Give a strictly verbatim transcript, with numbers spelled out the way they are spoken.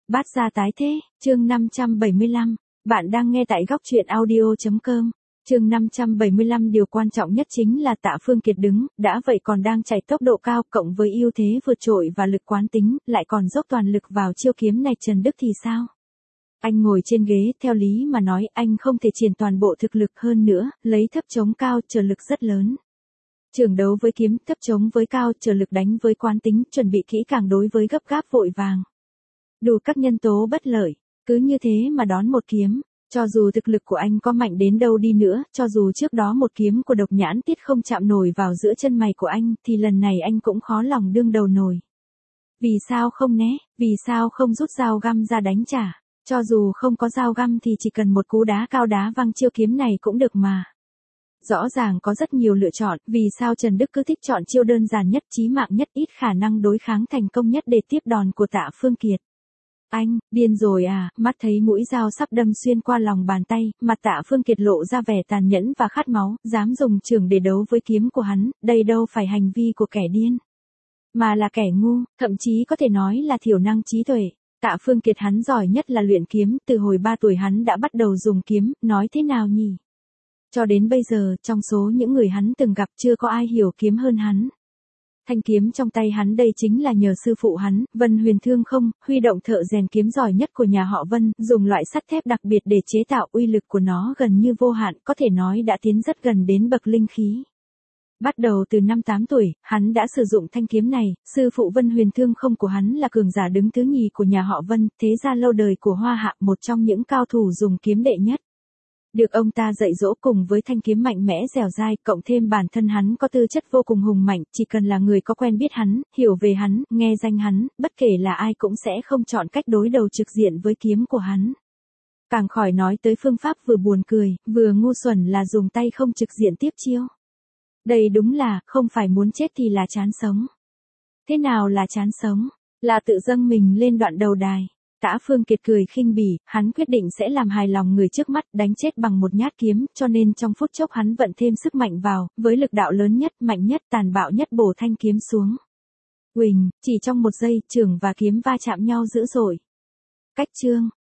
Bát gia tái thế, chương năm trăm bảy mươi lăm, bạn đang nghe tại góc truyện audio.com. Chương năm trăm bảy mươi lăm điều quan trọng nhất chính là Tạ Phương Kiệt đứng, đã vậy còn đang chạy tốc độ cao cộng với ưu thế vượt trội và lực quán tính, lại còn dốc toàn lực vào chiêu kiếm này Trần Đức thì sao? Anh ngồi trên ghế, theo lý mà nói anh không thể triển toàn bộ thực lực hơn nữa, lấy thấp chống cao trở lực rất lớn. Trường đấu với kiếm, thấp chống với cao, trở lực đánh với quán tính, chuẩn bị kỹ càng đối với gấp gáp vội vàng. Đủ các nhân tố bất lợi, cứ như thế mà đón một kiếm, cho dù thực lực của anh có mạnh đến đâu đi nữa, cho dù trước đó một kiếm của Độc Nhãn Tiết không chạm nổi vào giữa chân mày của anh, thì lần này anh cũng khó lòng đương đầu nổi. Vì sao không né, vì sao không rút dao găm ra đánh trả, cho dù không có dao găm thì chỉ cần một cú đá cao đá văng chiêu kiếm này cũng được mà. Rõ ràng có rất nhiều lựa chọn, vì sao Trần Đức cứ thích chọn chiêu đơn giản nhất, chí mạng nhất, ít khả năng đối kháng thành công nhất để tiếp đòn của Tạ Phương Kiệt. Anh, điên rồi à, mắt thấy mũi dao sắp đâm xuyên qua lòng bàn tay, mặt Tạ Phương Kiệt lộ ra vẻ tàn nhẫn và khát máu, dám dùng trường để đấu với kiếm của hắn, đây đâu phải hành vi của kẻ điên, mà là kẻ ngu, thậm chí có thể nói là thiểu năng trí tuệ. Tạ Phương Kiệt hắn giỏi nhất là luyện kiếm, từ hồi ba tuổi hắn đã bắt đầu dùng kiếm, nói thế nào nhỉ? Cho đến bây giờ, trong số những người hắn từng gặp chưa có ai hiểu kiếm hơn hắn. Thanh kiếm trong tay hắn đây chính là nhờ sư phụ hắn, Vân Huyền Thương không, huy động thợ rèn kiếm giỏi nhất của nhà họ Vân, dùng loại sắt thép đặc biệt để chế tạo, uy lực của nó gần như vô hạn, có thể nói đã tiến rất gần đến bậc linh khí. Bắt đầu từ năm tám tuổi, hắn đã sử dụng thanh kiếm này, sư phụ Vân Huyền Thương không của hắn là cường giả đứng thứ nhì của nhà họ Vân, thế gia lâu đời của Hoa Hạ, một trong những cao thủ dùng kiếm đệ nhất. Được ông ta dạy dỗ cùng với thanh kiếm mạnh mẽ dẻo dai, cộng thêm bản thân hắn có tư chất vô cùng hùng mạnh, chỉ cần là người có quen biết hắn, hiểu về hắn, nghe danh hắn, bất kể là ai cũng sẽ không chọn cách đối đầu trực diện với kiếm của hắn. Càng khỏi nói tới phương pháp vừa buồn cười, vừa ngu xuẩn là dùng tay không trực diện tiếp chiêu. Đây đúng là, không phải muốn chết thì là chán sống. Thế nào là chán sống? Là tự dâng mình lên đoạn đầu đài. Tạ Phương Kiệt cười khinh bỉ, hắn quyết định sẽ làm hài lòng người trước mắt, đánh chết bằng một nhát kiếm, cho nên trong phút chốc hắn vận thêm sức mạnh vào, với lực đạo lớn nhất, mạnh nhất, tàn bạo nhất bổ thanh kiếm xuống. Uỳnh, chỉ trong một giây, trường và kiếm va chạm nhau dữ dội. Cách chương,